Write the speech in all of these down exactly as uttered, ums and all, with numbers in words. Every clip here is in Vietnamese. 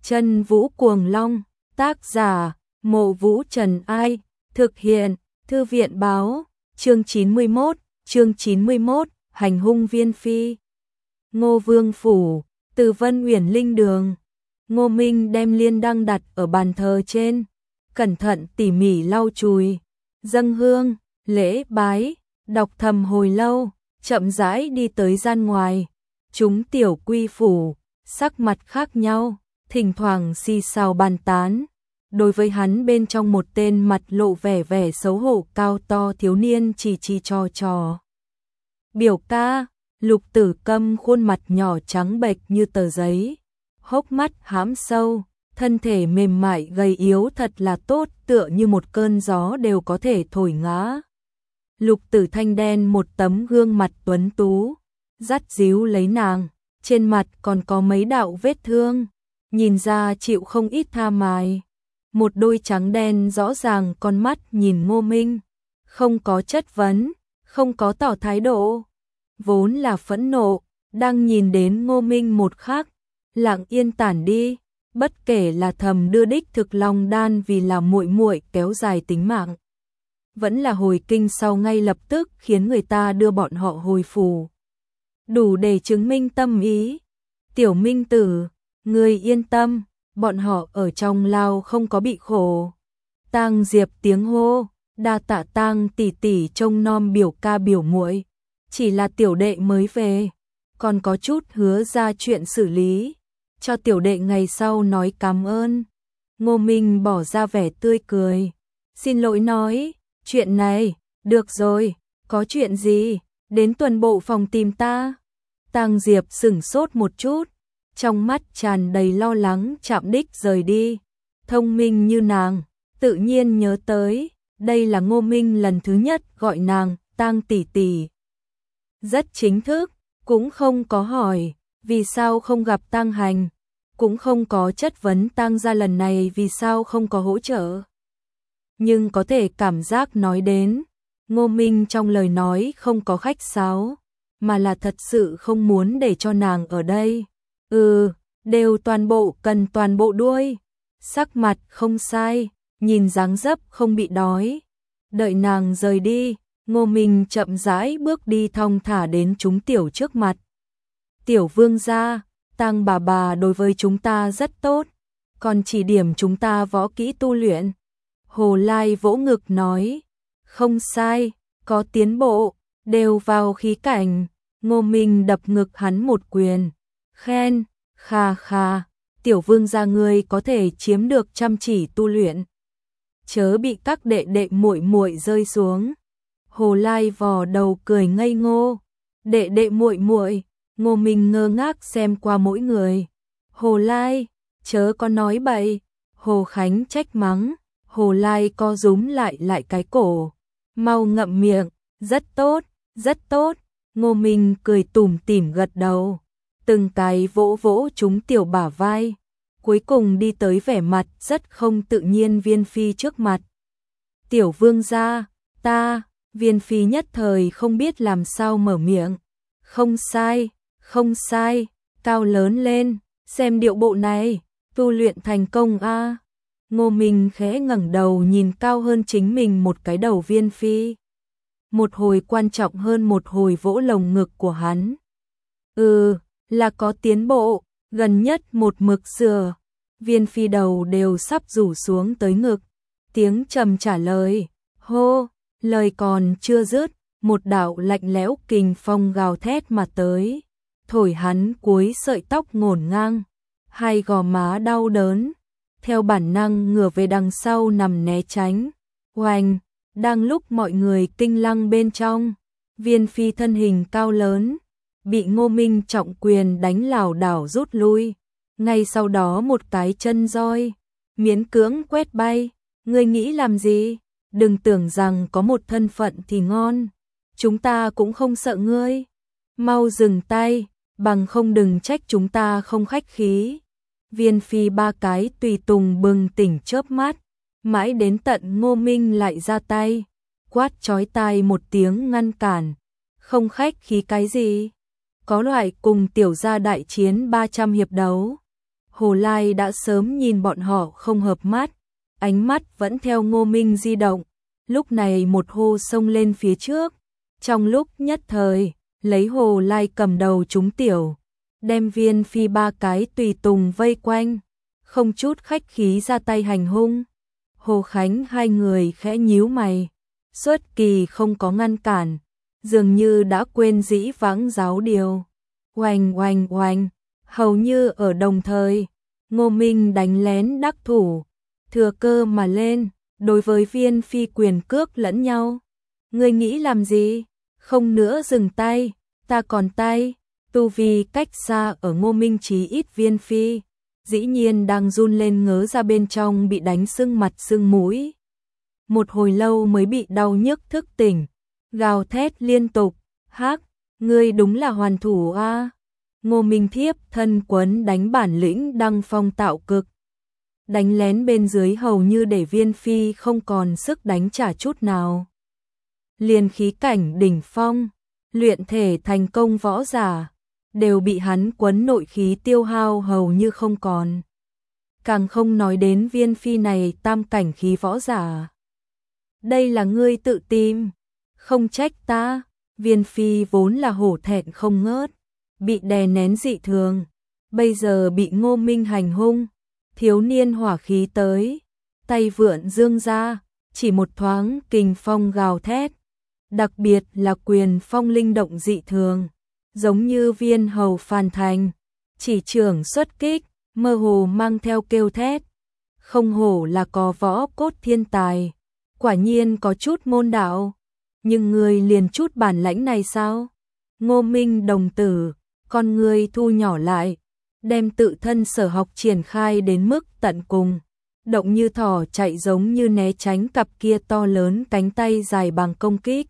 Chân Vũ Cuồng Long, tác giả, Mộ Vũ Trần Ai, thực hiện, Thư viện Báo, chương chín mươi mốt, chương chín mươi mốt, hành hung Viên Phi. Ngô Vương Phủ, từ Vân Uyển Linh Đường. Ngô Minh đem liên đăng đặt ở bàn thờ trên, cẩn thận tỉ mỉ lau chùi, dâng hương, lễ bái, đọc thầm hồi lâu, chậm rãi đi tới gian ngoài. Chúng tiểu quy phủ, sắc mặt khác nhau, thỉnh thoảng xì xào bàn tán. Đối với hắn bên trong một tên mặt lộ vẻ vẻ xấu hổ cao to thiếu niên chỉ chỉ trò trò. Biểu ca, Lục Tử Câm khuôn mặt nhỏ trắng bệch như tờ giấy, hốc mắt hãm sâu, thân thể mềm mại gầy yếu thật là tốt, tựa như một cơn gió đều có thể thổi ngã. Lục Tử Thanh đen một tấm gương mặt tuấn tú, dắt díu lấy nàng, trên mặt còn có mấy đạo vết thương, nhìn ra chịu không ít tha mài. Một đôi trắng đen rõ ràng con mắt nhìn Ngô Minh, không có chất vấn, không có tỏ thái độ, vốn là phẫn nộ, đang nhìn đến Ngô Minh một khắc, lặng yên tản đi, bất kể là thầm đưa đích thực long đan vì là muội muội kéo dài tính mạng, vẫn là hồi kinh sau ngay lập tức khiến người ta đưa bọn họ hồi phủ, đủ để chứng minh tâm ý. Tiểu Minh tử, ngươi yên tâm, bọn họ ở trong lao không có bị khổ. Tang Diệp tiếng hô, đa tạ Tang tỷ tỷ trông nom biểu ca biểu muội, chỉ là tiểu đệ mới về, còn có chút hứa ra chuyện xử lý, cho tiểu đệ ngày sau nói cảm ơn. Ngô Minh bỏ ra vẻ tươi cười, xin lỗi nói, chuyện này, được rồi, có chuyện gì, đến tuần bộ phòng tìm ta. Tang Diệp sửng sốt một chút, trong mắt tràn đầy lo lắng chạm đích rời đi. Thông minh như nàng, tự nhiên nhớ tới, đây là Ngô Minh lần thứ nhất gọi nàng Tang tỷ tỷ. Rất chính thức, cũng không có hỏi vì sao không gặp Tang Hành, cũng không có chất vấn Tang gia lần này vì sao không có hỗ trợ. Nhưng có thể cảm giác nói đến, Ngô Minh trong lời nói không có khách sáo, mà là thật sự không muốn để cho nàng ở đây. Ừ, đều toàn bộ cần toàn bộ đuôi. Sắc mặt không sai, nhìn dáng dấp không bị đói. Đợi nàng rời đi, Ngô Minh chậm rãi bước đi thong thả đến chúng tiểu trước mặt. Tiểu vương gia, Tang bà bà đối với chúng ta rất tốt, còn chỉ điểm chúng ta võ kỹ tu luyện. Hồ Lai vỗ ngực nói, không sai, có tiến bộ, đều vào khí cảnh. Ngô Minh đập ngực hắn một quyền, khen, kha kha, tiểu vương gia ngươi có thể chiếm được chăm chỉ tu luyện, chớ bị các đệ đệ muội muội rơi xuống. Hồ Lai vò đầu cười ngây ngô, đệ đệ muội muội. Ngô Minh ngơ ngác xem qua mỗi người. Hồ Lai, chớ có nói bậy. Hồ Khánh trách mắng. Hồ Lai co rúm lại lại cái cổ, mau ngậm miệng. Rất tốt, rất tốt. Ngô Minh cười tủm tỉm gật đầu, từng cái vỗ vỗ chúng tiểu bả vai, cuối cùng đi tới vẻ mặt rất không tự nhiên Viên Phi trước mặt. Tiểu vương gia, ta. Viên Phi nhất thời không biết làm sao mở miệng. Không sai, không sai, cao lớn lên, xem điệu bộ này, tu luyện thành công a. À. Ngô Minh khẽ ngẩng đầu nhìn cao hơn chính mình một cái đầu Viên Phi. Một hồi quan trọng hơn một hồi vỗ lồng ngực của hắn. Ừ, là có tiến bộ, gần nhất một mực sửa. Viên Phi đầu đều sắp rủ xuống tới ngực. Tiếng trầm trả lời, hô, lời còn chưa dứt, một đạo lạnh lẽo kình phong gào thét mà tới, thổi hắn cuối sợi tóc ngổn ngang, hai gò má đau đớn, theo bản năng ngửa về đằng sau nằm né tránh. Oanh, đang lúc mọi người kinh lăng bên trong, Viên Phi thân hình cao lớn, bị Ngô Minh trọng quyền đánh lảo đảo rút lui, ngay sau đó một cái chân roi, miễn cưỡng quét bay. Ngươi nghĩ làm gì? Đừng tưởng rằng có một thân phận thì ngon, chúng ta cũng không sợ ngươi. Mau dừng tay, bằng không đừng trách chúng ta không khách khí. Viên Phi ba cái tùy tùng bừng tỉnh chớp mắt, mãi đến tận Ngô Minh lại ra tay, quát chói tai một tiếng ngăn cản. Không khách khí cái gì? Có loại cùng tiểu gia đại chiến ba trăm hiệp đấu. Hồ Lai đã sớm nhìn bọn họ không hợp mắt, ánh mắt vẫn theo Ngô Minh di động, lúc này một hô xông lên phía trước, trong lúc nhất thời, lấy Hồ Lai cầm đầu chúng tiểu, đem Viên Phi ba cái tùy tùng vây quanh, không chút khách khí ra tay hành hung. Hồ Khánh hai người khẽ nhíu mày, Xuất Kỳ không có ngăn cản, dường như đã quên dĩ vãng giáo điều. Oanh oanh oanh, hầu như ở đồng thời, Ngô Minh đánh lén đắc thủ, thừa cơ mà lên, đối với Viên Phi quyền cước lẫn nhau. Ngươi nghĩ làm gì? Không nữa dừng tay, ta còn tay. Tu vi cách xa ở Ngô Minh chí ít Viên Phi, dĩ nhiên đang run lên ngớ ra bên trong bị đánh sưng mặt sưng mũi. Một hồi lâu mới bị đau nhức thức tỉnh, gào thét liên tục, hắc, ngươi đúng là hoàn thủ a. À? Ngô Minh thiếp thân quấn đánh bản lĩnh đăng phong tạo cực. Đánh lén bên dưới hầu như để Viên Phi không còn sức đánh trả chút nào. Liền khí cảnh đỉnh phong, luyện thể thành công võ giả, đều bị hắn quấn nội khí tiêu hao hầu như không còn. Càng không nói đến Viên Phi này tam cảnh khí võ giả. Đây là ngươi tự tìm, không trách ta. Viên Phi vốn là hổ thẹn không ngớt, bị đè nén dị thường, bây giờ bị Ngô Minh hành hung, thiếu niên hỏa khí tới, tay vượn dương ra, chỉ một thoáng kình phong gào thét, đặc biệt là quyền phong linh động dị thường, giống như viên hầu phàn thành, chỉ trưởng xuất kích, mơ hồ mang theo kêu thét, không hổ là có võ cốt thiên tài, quả nhiên có chút môn đạo, nhưng người liền chút bản lãnh này sao? Ngô Minh đồng tử, con người thu nhỏ lại, đem tự thân sở học triển khai đến mức tận cùng, động như thỏ chạy giống như né tránh cặp kia to lớn cánh tay dài bằng công kích.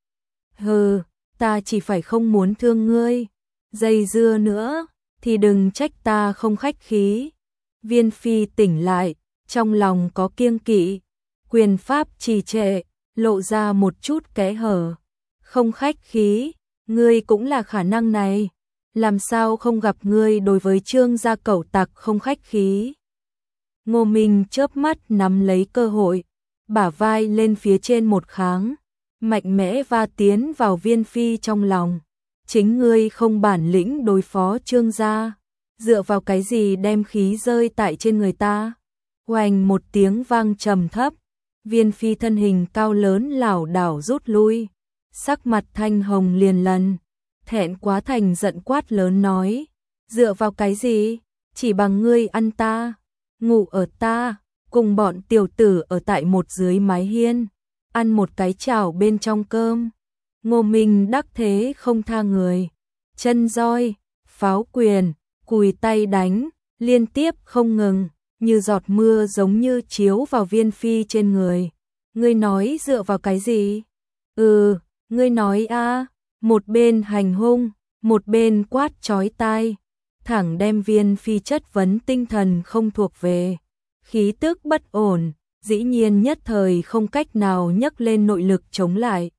Hừ, ta chỉ phải không muốn thương ngươi, dây dưa nữa, thì đừng trách ta không khách khí. Viên Phi tỉnh lại, trong lòng có kiêng kỵ, quyền pháp trì trệ, lộ ra một chút kẽ hở. Không khách khí, ngươi cũng là khả năng này, làm sao không gặp ngươi đối với Trương gia cẩu tặc không khách khí. Ngô Minh chớp mắt nắm lấy cơ hội, bả vai lên phía trên một kháng, mạnh mẽ va tiến vào Viên Phi trong lòng. Chính ngươi không bản lĩnh đối phó Trương gia, dựa vào cái gì đem khí rơi tại trên người ta? Oanh một tiếng vang trầm thấp, Viên Phi thân hình cao lớn lảo đảo rút lui, sắc mặt thanh hồng liền lần, thẹn quá thành giận quát lớn nói, dựa vào cái gì? Chỉ bằng ngươi ăn ta, ngủ ở ta, cùng bọn tiểu tử ở tại một dưới mái hiên, ăn một cái chảo bên trong cơm. Ngô Minh đắc thế không tha người, chân roi, pháo quyền, cùi tay đánh, liên tiếp không ngừng, như giọt mưa giống như chiếu vào Viên Phi trên người. Ngươi nói dựa vào cái gì? Ừ, ngươi nói a. Một bên hành hung, một bên quát chói tai, thẳng đem Viên Phi chất vấn tinh thần không thuộc về, khí tức bất ổn, dĩ nhiên nhất thời không cách nào nhấc lên nội lực chống lại.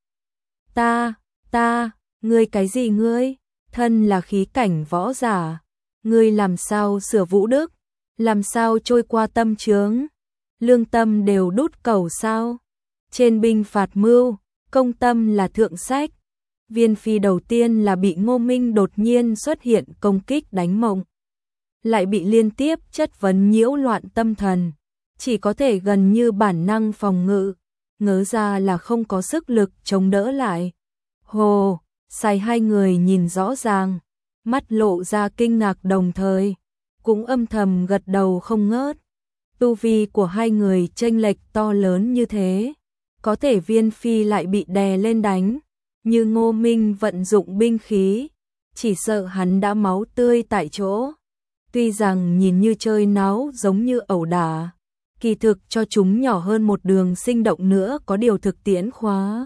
Ta, ta, ngươi cái gì ngươi? Thân là khí cảnh võ giả, ngươi làm sao sửa vũ đức, làm sao trôi qua tâm chướng, lương tâm đều đút cầu sao? Trên binh phạt mưu, công tâm là thượng sách. Viên Phi đầu tiên là bị Ngô Minh đột nhiên xuất hiện công kích đánh mộng, lại bị liên tiếp chất vấn nhiễu loạn tâm thần, chỉ có thể gần như bản năng phòng ngự, ngớ ra là không có sức lực chống đỡ lại. Hồ, sai hai người nhìn rõ ràng, mắt lộ ra kinh ngạc đồng thời, cũng âm thầm gật đầu không ngớt. Tu vi của hai người chênh lệch to lớn như thế, có thể Viên Phi lại bị đè lên đánh, như Ngô Minh vận dụng binh khí, chỉ sợ hắn đã máu tươi tại chỗ. Tuy rằng nhìn như chơi náo giống như ẩu đả, kỳ thực cho chúng nhỏ hơn một đường sinh động nữa có điều thực tiễn khóa.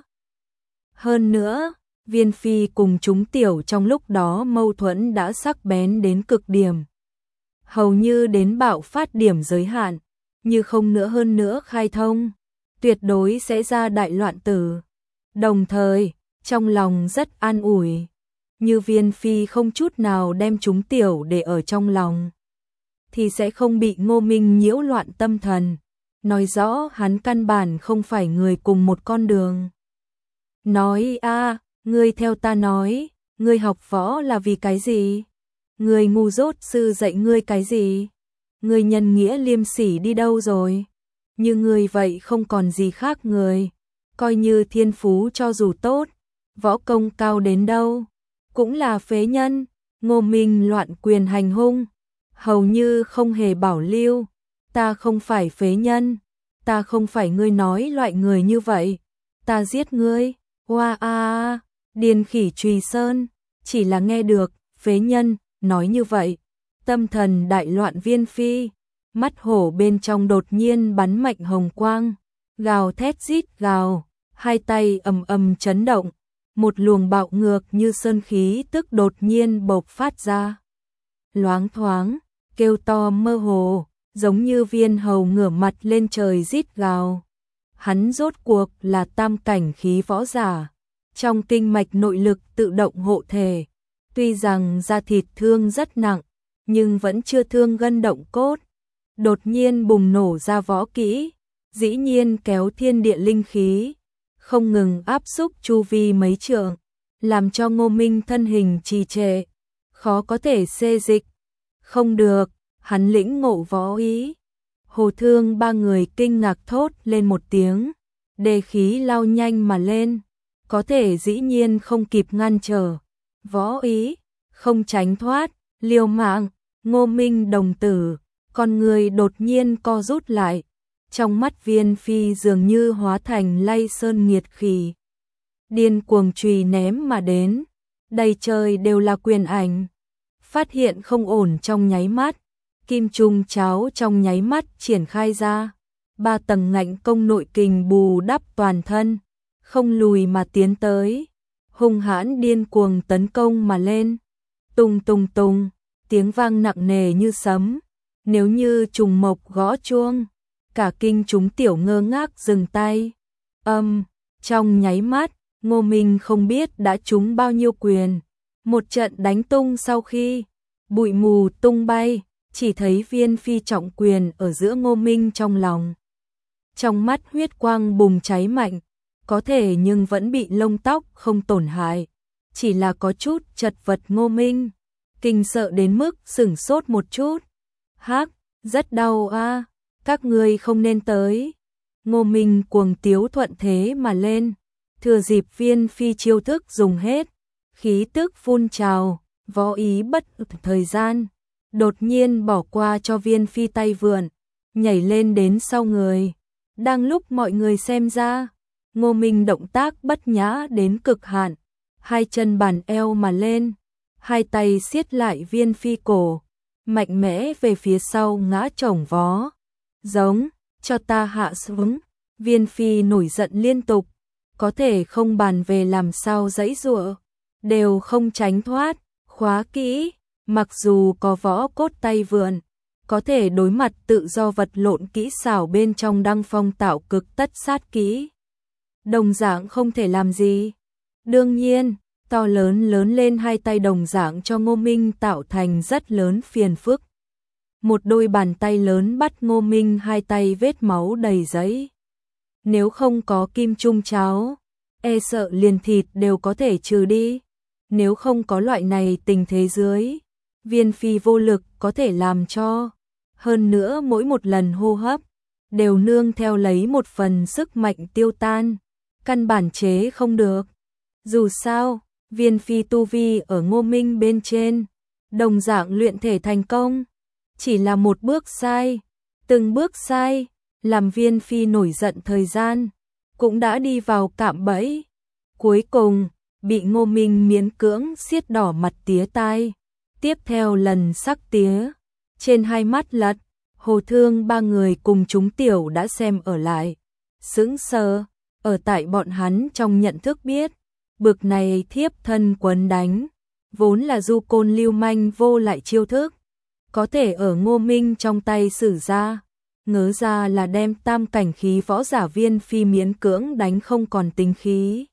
Hơn nữa, Viên Phi cùng chúng tiểu trong lúc đó mâu thuẫn đã sắc bén đến cực điểm. Hầu như đến bạo phát điểm giới hạn, như không nữa hơn nữa khai thông, tuyệt đối sẽ ra đại loạn tử. Đồng thời, trong lòng rất an ủi, như Viên Phi không chút nào đem chúng tiểu để ở trong lòng. thì sẽ không bị Ngô Minh nhiễu loạn tâm thần, nói rõ hắn căn bản không phải người cùng một con đường. Nói a, ngươi theo ta nói, ngươi học võ là vì cái gì? Ngươi ngu dốt sư dạy ngươi cái gì? Ngươi nhân nghĩa liêm sỉ đi đâu rồi? Như ngươi vậy không còn gì khác người, coi như thiên phú cho dù tốt, võ công cao đến đâu, cũng là phế nhân. Ngô Minh loạn quyền hành hung, hầu như không hề bảo lưu, ta không phải phế nhân, ta không phải ngươi nói loại người như vậy, ta giết ngươi. Hoa a, điên khỉ Trùy Sơn, chỉ là nghe được phế nhân nói như vậy, tâm thần đại loạn Viên Phi, mắt hổ bên trong đột nhiên bắn mạnh hồng quang, gào thét rít gào, hai tay ầm ầm chấn động, một luồng bạo ngược như sơn khí tức đột nhiên bộc phát ra. Loáng thoáng, kêu to mơ hồ, giống như viên hầu ngửa mặt lên trời rít gào. Hắn rốt cuộc là tam cảnh khí võ giả, trong kinh mạch nội lực tự động hộ thể, tuy rằng da thịt thương rất nặng, nhưng vẫn chưa thương gân động cốt. Đột nhiên bùng nổ ra võ kỹ, dĩ nhiên kéo thiên địa linh khí, không ngừng áp xúc chu vi mấy trượng, làm cho Ngô Minh thân hình trì trệ, khó có thể xê dịch. Không được, hắn lĩnh ngộ võ ý. Hồ Thương ba người kinh ngạc thốt lên một tiếng, đề khí lao nhanh mà lên, có thể dĩ nhiên không kịp ngăn trở. Võ ý, không tránh thoát, liều mạng. Ngô Minh đồng tử, con người đột nhiên co rút lại, trong mắt Viên Phi dường như hóa thành lay sơn nghiệt khỉ, điên cuồng chùy ném mà đến, đầy trời đều là quyền ảnh. Phát hiện không ổn trong nháy mắt, kim trung cháo trong nháy mắt triển khai ra, ba tầng ngạnh công nội kình bù đắp toàn thân, không lùi mà tiến tới, hung hãn điên cuồng tấn công mà lên. Tung tung tung, tiếng vang nặng nề như sấm, nếu như trùng mộc gõ chuông, cả kinh chúng tiểu ngơ ngác dừng tay. Âm, trong nháy mắt, Ngô Minh không biết đã trúng bao nhiêu quyền, một trận đánh tung sau khi bụi mù tung bay, chỉ thấy Viên Phi trọng quyền ở giữa Ngô Minh trong lòng. Trong mắt huyết quang bùng cháy mạnh, có thể nhưng vẫn bị lông tóc không tổn hại, chỉ là có chút chật vật. Ngô Minh kinh sợ đến mức sửng sốt một chút. Hắc, rất đau a, các ngươi không nên tới. Ngô Minh cuồng tiếu thuận thế mà lên, thừa dịp Viên Phi chiêu thức dùng hết, khí tức phun trào, võ ý bất thời gian, đột nhiên bỏ qua cho Viên Phi tay vượn, nhảy lên đến sau người. Đang lúc mọi người xem ra, Ngô Minh động tác bất nhã đến cực hạn, hai chân bàn eo mà lên, hai tay siết lại Viên Phi cổ, mạnh mẽ về phía sau ngã chồng vó. Giống, cho ta hạ xuống. Viên Phi nổi giận liên tục, có thể không bàn về làm sao giãy giụa, đều không tránh thoát. Khóa kỹ, mặc dù có võ cốt tay vượn, có thể đối mặt tự do vật lộn kỹ xảo bên trong Đăng Phong tạo cực tất sát kỹ, đồng dạng không thể làm gì. Đương nhiên, to lớn lớn lên hai tay đồng dạng cho Ngô Minh tạo thành rất lớn phiền phức. Một đôi bàn tay lớn bắt Ngô Minh hai tay vết máu đầy giấy. Nếu không có kim trung cháo, e sợ liền thịt đều có thể trừ đi. Nếu không có loại này tình thế dưới, Viên Phi vô lực có thể làm cho. Hơn nữa mỗi một lần hô hấp, đều nương theo lấy một phần sức mạnh tiêu tan, căn bản chế không được. Dù sao, Viên Phi tu vi ở Ngô Minh bên trên, đồng dạng luyện thể thành công. Chỉ là một bước sai, từng bước sai, làm Viên Phi nổi giận thời gian, cũng đã đi vào cạm bẫy. Cuối cùng, bị Ngô Minh miễn cưỡng siết đỏ mặt tía tai. Tiếp theo lần sắc tía, trên hai mắt lật, Hồ Thương ba người cùng chúng tiểu đã xem ở lại. Sững sờ, ở tại bọn hắn trong nhận thức biết, bực này thiếp thân quấn đánh, vốn là du côn lưu manh vô lại chiêu thức, có thể ở Ngô Minh trong tay sử ra, ngớ ra là đem tam cảnh khí võ giả Viên Phi miễn cưỡng đánh không còn tính khí.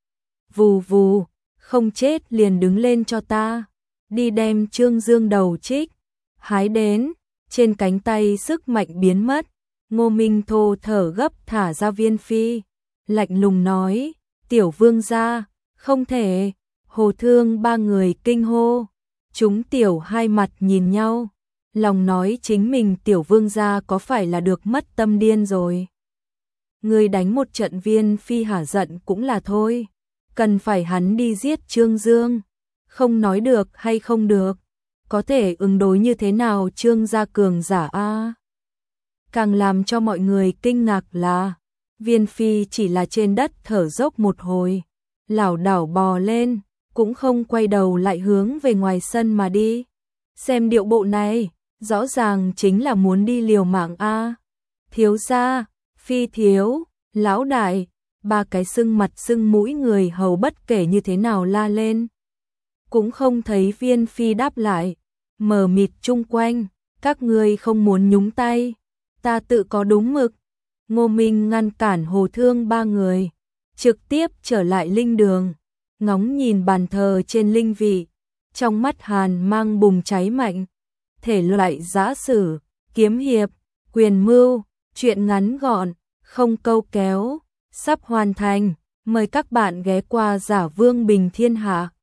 Vù vù, không chết liền đứng lên cho ta, đi đem Trương Dương đầu trích, hái đến, trên cánh tay sức mạnh biến mất, Ngô Minh thô thở gấp thả ra viên phi, lạnh lùng nói, tiểu vương gia, không thể, Hồ Thương ba người kinh hô, chúng tiểu hai mặt nhìn nhau, lòng nói chính mình tiểu vương gia có phải là được mất tâm điên rồi. Người đánh một trận viên phi hả giận cũng là thôi, cần phải hắn đi giết Trương Dương, không nói được hay không được, có thể ứng đối như thế nào Trương gia cường giả a. Càng làm cho mọi người kinh ngạc là, viên phi chỉ là trên đất thở dốc một hồi, lảo đảo bò lên, cũng không quay đầu lại hướng về ngoài sân mà đi. Xem điệu bộ này, rõ ràng chính là muốn đi liều mạng a. Thiếu gia, phi thiếu, lão đại, ba cái sưng mặt sưng mũi người hầu bất kể như thế nào la lên. Cũng không thấy viên phi đáp lại, mờ mịt chung quanh, các ngươi không muốn nhúng tay, ta tự có đúng mực. Ngô Minh ngăn cản Hồ Thương ba người, trực tiếp trở lại linh đường, ngóng nhìn bàn thờ trên linh vị, trong mắt hàn mang bùng cháy mạnh, thể loại giã sử, kiếm hiệp, quyền mưu, chuyện ngắn gọn, không câu kéo, sắp hoàn thành, mời các bạn ghé qua Giả Vương Bình Thiên Hạ.